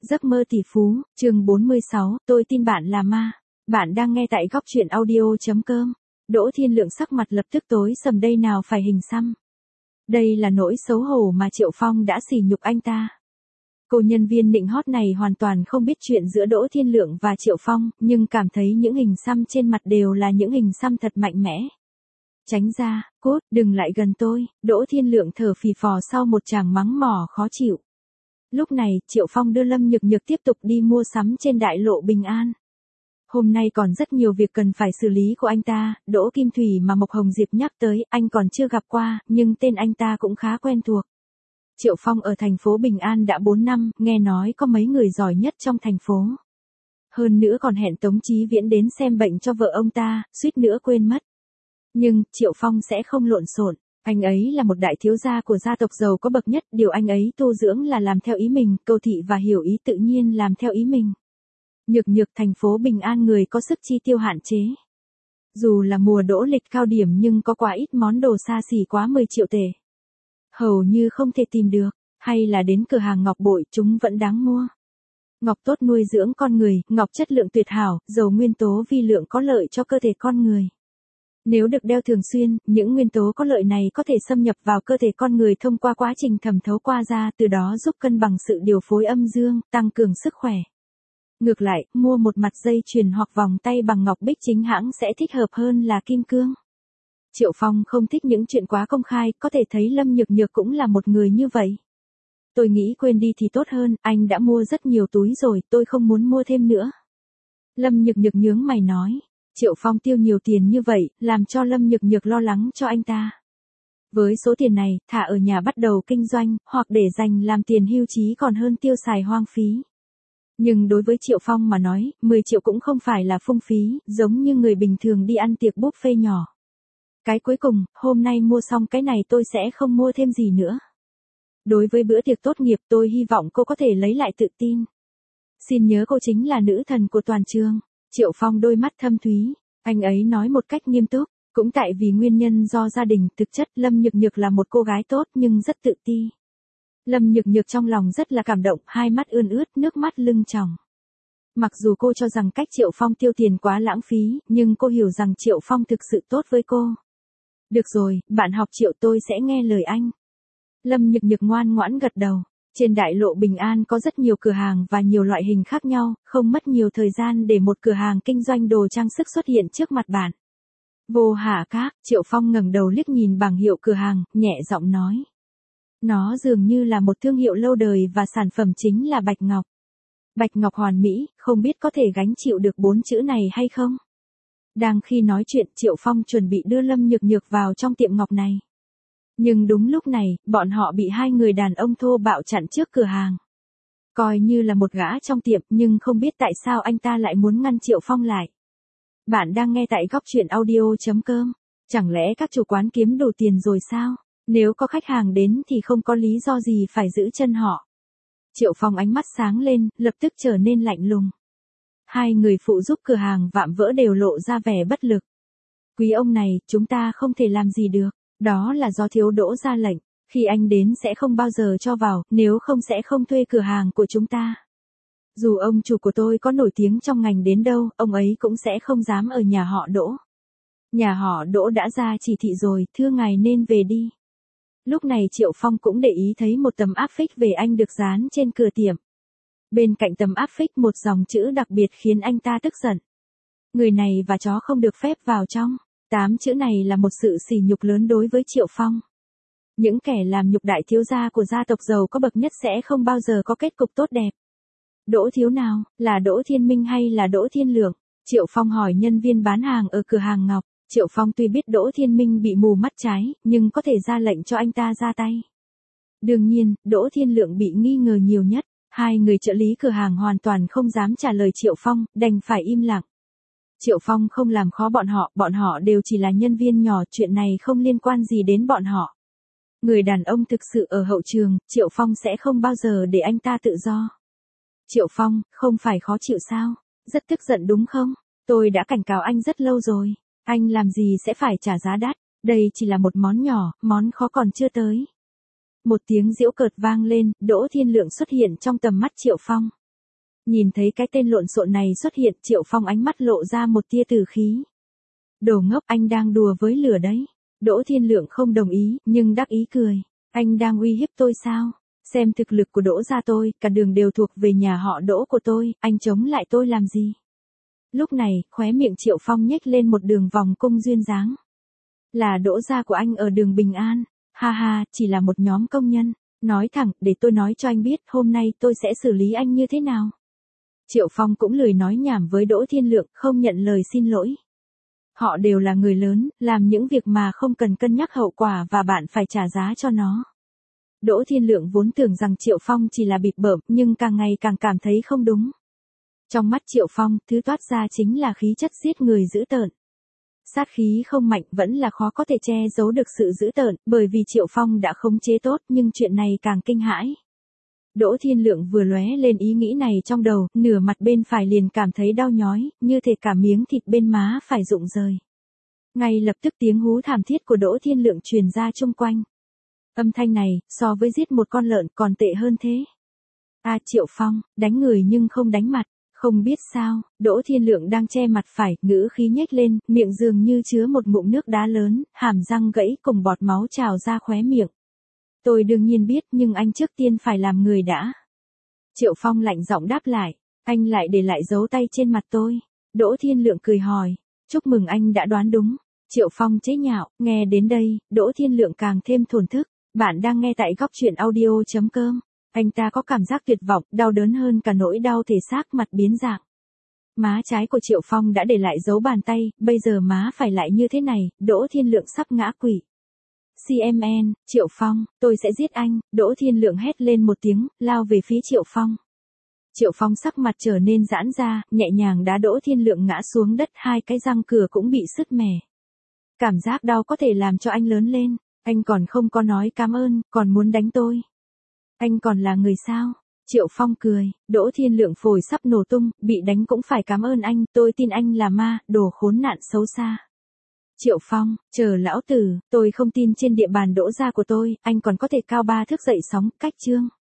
Giấc mơ tỷ phú, chương 46, tôi tin bạn là ma. Bạn đang nghe tại góc truyện audio.com. Đỗ Thiên Lượng sắc mặt lập tức tối sầm, đây nào phải hình xăm. Đây là nỗi xấu hổ mà Triệu Phong đã sỉ nhục anh ta. Cô nhân viên nịnh hót này hoàn toàn không biết chuyện giữa Đỗ Thiên Lượng và Triệu Phong, nhưng cảm thấy những hình xăm trên mặt đều là những hình xăm thật mạnh mẽ. Tránh ra, cút, đừng lại gần tôi. Đỗ Thiên Lượng thở phì phò sau một tràng mắng mỏ khó chịu. Lúc này, Triệu Phong đưa Lâm Nhược Nhược tiếp tục đi mua sắm trên đại lộ Bình An. Hôm nay còn rất nhiều việc cần phải xử lý của anh ta. Đỗ Kim Thủy mà Mộc Hồng Diệp nhắc tới, anh còn chưa gặp qua, nhưng tên anh ta cũng khá quen thuộc. Triệu Phong ở thành phố Bình An đã 4 năm, nghe nói có mấy người giỏi nhất trong thành phố. Hơn nữa còn hẹn Tống Chí Viễn đến xem bệnh cho vợ ông ta, suýt nữa quên mất. Nhưng, Triệu Phong sẽ không lộn xộn. Anh ấy là một đại thiếu gia của gia tộc giàu có bậc nhất, điều anh ấy tu dưỡng là làm theo ý mình, Cầu Thị và Hiểu Ý tự nhiên làm theo ý mình. Nhược Nhược, thành phố Bình An người có sức chi tiêu hạn chế. Dù là mùa đỗ lịch cao điểm nhưng có quá ít món đồ xa xỉ quá 10 triệu tệ. Hầu như không thể tìm được, hay là đến cửa hàng ngọc bội chúng vẫn đáng mua. Ngọc tốt nuôi dưỡng con người, ngọc chất lượng tuyệt hảo, giàu nguyên tố vi lượng có lợi cho cơ thể con người. Nếu được đeo thường xuyên, những nguyên tố có lợi này có thể xâm nhập vào cơ thể con người thông qua quá trình thẩm thấu qua da, từ đó giúp cân bằng sự điều phối âm dương, tăng cường sức khỏe. Ngược lại, mua một mặt dây chuyền hoặc vòng tay bằng ngọc bích chính hãng sẽ thích hợp hơn là kim cương. Triệu Phong không thích những chuyện quá công khai, có thể thấy Lâm Nhược Nhược cũng là một người như vậy. Tôi nghĩ quên đi thì tốt hơn, anh đã mua rất nhiều túi rồi, tôi không muốn mua thêm nữa. Lâm Nhược Nhược nhướng mày nói. Triệu Phong tiêu nhiều tiền như vậy, làm cho Lâm Nhược Nhược lo lắng cho anh ta. Với số tiền này, thả ở nhà bắt đầu kinh doanh, hoặc để dành làm tiền hưu trí còn hơn tiêu xài hoang phí. Nhưng đối với Triệu Phong mà nói, 10 triệu cũng không phải là phung phí, giống như người bình thường đi ăn tiệc buffet nhỏ. Cái cuối cùng, hôm nay mua xong cái này tôi sẽ không mua thêm gì nữa. Đối với bữa tiệc tốt nghiệp tôi hy vọng cô có thể lấy lại tự tin. Xin nhớ cô chính là nữ thần của toàn trường. Triệu Phong đôi mắt thâm thúy, anh ấy nói một cách nghiêm túc, cũng tại vì nguyên nhân do gia đình, thực chất Lâm Nhược Nhược là một cô gái tốt nhưng rất tự ti. Lâm Nhược Nhược trong lòng rất là cảm động, hai mắt ươn ướt, nước mắt lưng tròng. Mặc dù cô cho rằng cách Triệu Phong tiêu tiền quá lãng phí, nhưng cô hiểu rằng Triệu Phong thực sự tốt với cô. Được rồi, bạn học Triệu, tôi sẽ nghe lời anh. Lâm Nhược Nhược ngoan ngoãn gật đầu. Trên đại lộ Bình An có rất nhiều cửa hàng và nhiều loại hình khác nhau, không mất nhiều thời gian để một cửa hàng kinh doanh đồ trang sức xuất hiện trước mặt bạn. Vô Hà Các, Triệu Phong ngẩng đầu liếc nhìn bảng hiệu cửa hàng, nhẹ giọng nói. Nó dường như là một thương hiệu lâu đời và sản phẩm chính là bạch ngọc. Bạch ngọc hoàn mỹ, không biết có thể gánh chịu được 4 chữ này hay không? Đang khi nói chuyện, Triệu Phong chuẩn bị đưa Lâm Nhược Nhược vào trong tiệm ngọc này. Nhưng đúng lúc này, bọn họ bị hai người đàn ông thô bạo chặn trước cửa hàng. Coi như là một gã trong tiệm, nhưng không biết tại sao anh ta lại muốn ngăn Triệu Phong lại. Bạn đang nghe tại góc truyện audio.com. Chẳng lẽ các chủ quán kiếm đủ tiền rồi sao? Nếu có khách hàng đến thì không có lý do gì phải giữ chân họ. Triệu Phong ánh mắt sáng lên, lập tức trở nên lạnh lùng. Hai người phụ giúp cửa hàng vạm vỡ đều lộ ra vẻ bất lực. Quý ông này, chúng ta không thể làm gì được. Đó là do thiếu Đỗ ra lệnh, khi anh đến sẽ không bao giờ cho vào, nếu không sẽ không thuê cửa hàng của chúng ta. Dù ông chủ của tôi có nổi tiếng trong ngành đến đâu, ông ấy cũng sẽ không dám ở nhà họ Đỗ. Nhà họ Đỗ đã ra chỉ thị rồi, thưa ngài nên về đi. Lúc này Triệu Phong cũng để ý thấy một tấm áp phích về anh được dán trên cửa tiệm. Bên cạnh tấm áp phích một dòng chữ đặc biệt khiến anh ta tức giận. Người này và chó không được phép vào trong. 8 chữ này là một sự sỉ nhục lớn đối với Triệu Phong. Những kẻ làm nhục đại thiếu gia của gia tộc giàu có bậc nhất sẽ không bao giờ có kết cục tốt đẹp. Đỗ thiếu nào, là Đỗ Thiên Minh hay là Đỗ Thiên Lượng? Triệu Phong hỏi nhân viên bán hàng ở cửa hàng ngọc. Triệu Phong tuy biết Đỗ Thiên Minh bị mù mắt trái, nhưng có thể ra lệnh cho anh ta ra tay. Đương nhiên, Đỗ Thiên Lượng bị nghi ngờ nhiều nhất. Hai người trợ lý cửa hàng hoàn toàn không dám trả lời Triệu Phong, đành phải im lặng. Triệu Phong không làm khó bọn họ đều chỉ là nhân viên nhỏ, chuyện này không liên quan gì đến bọn họ. Người đàn ông thực sự ở hậu trường, Triệu Phong sẽ không bao giờ để anh ta tự do. Triệu Phong, không phải khó chịu sao? Rất tức giận đúng không? Tôi đã cảnh cáo anh rất lâu rồi. Anh làm gì sẽ phải trả giá đắt, đây chỉ là một món nhỏ, món khó còn chưa tới. Một tiếng giễu cợt vang lên, Đỗ Thiên Lượng xuất hiện trong tầm mắt Triệu Phong. Nhìn thấy cái tên lộn xộn này xuất hiện, Triệu Phong ánh mắt lộ ra một tia tử khí. Đồ ngốc, anh đang đùa với lửa đấy. Đỗ Thiên Lượng không đồng ý, nhưng đắc ý cười. Anh đang uy hiếp tôi sao? Xem thực lực của Đỗ gia tôi, cả đường đều thuộc về nhà họ Đỗ của tôi, anh chống lại tôi làm gì? Lúc này, khóe miệng Triệu Phong nhếch lên một đường vòng cung duyên dáng. Là Đỗ gia của anh ở đường Bình An. Ha ha, chỉ là một nhóm công nhân. Nói thẳng, để tôi nói cho anh biết, hôm nay tôi sẽ xử lý anh như thế nào. Triệu Phong cũng lười nói nhảm với Đỗ Thiên Lượng, không nhận lời xin lỗi. Họ đều là người lớn, làm những việc mà không cần cân nhắc hậu quả và bạn phải trả giá cho nó. Đỗ Thiên Lượng vốn tưởng rằng Triệu Phong chỉ là bịp bợm, nhưng càng ngày càng cảm thấy không đúng. Trong mắt Triệu Phong, thứ toát ra chính là khí chất giết người dữ tợn. Sát khí không mạnh, vẫn là khó có thể che giấu được sự dữ tợn, bởi vì Triệu Phong đã khống chế tốt, nhưng chuyện này càng kinh hãi. Đỗ Thiên Lượng vừa lóe lên ý nghĩ này trong đầu, nửa mặt bên phải liền cảm thấy đau nhói, như thể cả miếng thịt bên má phải rụng rời. Ngay lập tức tiếng hú thảm thiết của Đỗ Thiên Lượng truyền ra chung quanh. Âm thanh này, so với giết một con lợn còn tệ hơn thế. Triệu Phong, đánh người nhưng không đánh mặt. Không biết sao, Đỗ Thiên Lượng đang che mặt phải, ngữ khí nhếch lên, miệng dường như chứa một ngụm nước đá lớn, hàm răng gãy cùng bọt máu trào ra khóe miệng. Tôi đương nhiên biết, nhưng anh trước tiên phải làm người đã. Triệu Phong lạnh giọng đáp lại, anh lại để lại dấu tay trên mặt tôi. Đỗ Thiên Lượng cười hỏi, chúc mừng anh đã đoán đúng. Triệu Phong chế nhạo, nghe đến đây, Đỗ Thiên Lượng càng thêm thổn thức. Bạn đang nghe tại góc truyện audio.com. Anh ta có cảm giác tuyệt vọng, đau đớn hơn cả nỗi đau thể xác, mặt biến dạng. Má trái của Triệu Phong đã để lại dấu bàn tay, bây giờ má phải lại như thế này, Đỗ Thiên Lượng sắp ngã quỵ. CMN, Triệu Phong, tôi sẽ giết anh, Đỗ Thiên Lượng hét lên một tiếng, lao về phía Triệu Phong. Triệu Phong sắc mặt trở nên giãn ra, nhẹ nhàng đá Đỗ Thiên Lượng ngã xuống đất, hai cái răng cửa cũng bị sứt mẻ. Cảm giác đau có thể làm cho anh lớn lên, anh còn không có nói cảm ơn, còn muốn đánh tôi. Anh còn là người sao? Triệu Phong cười, Đỗ Thiên Lượng phổi sắp nổ tung, bị đánh cũng phải cảm ơn anh, tôi tin anh là ma, đồ khốn nạn xấu xa. Triệu Phong, chờ lão tử, tôi không tin trên địa bàn Đỗ gia của tôi, anh còn có thể cao 3 thước dậy sóng, cách chương.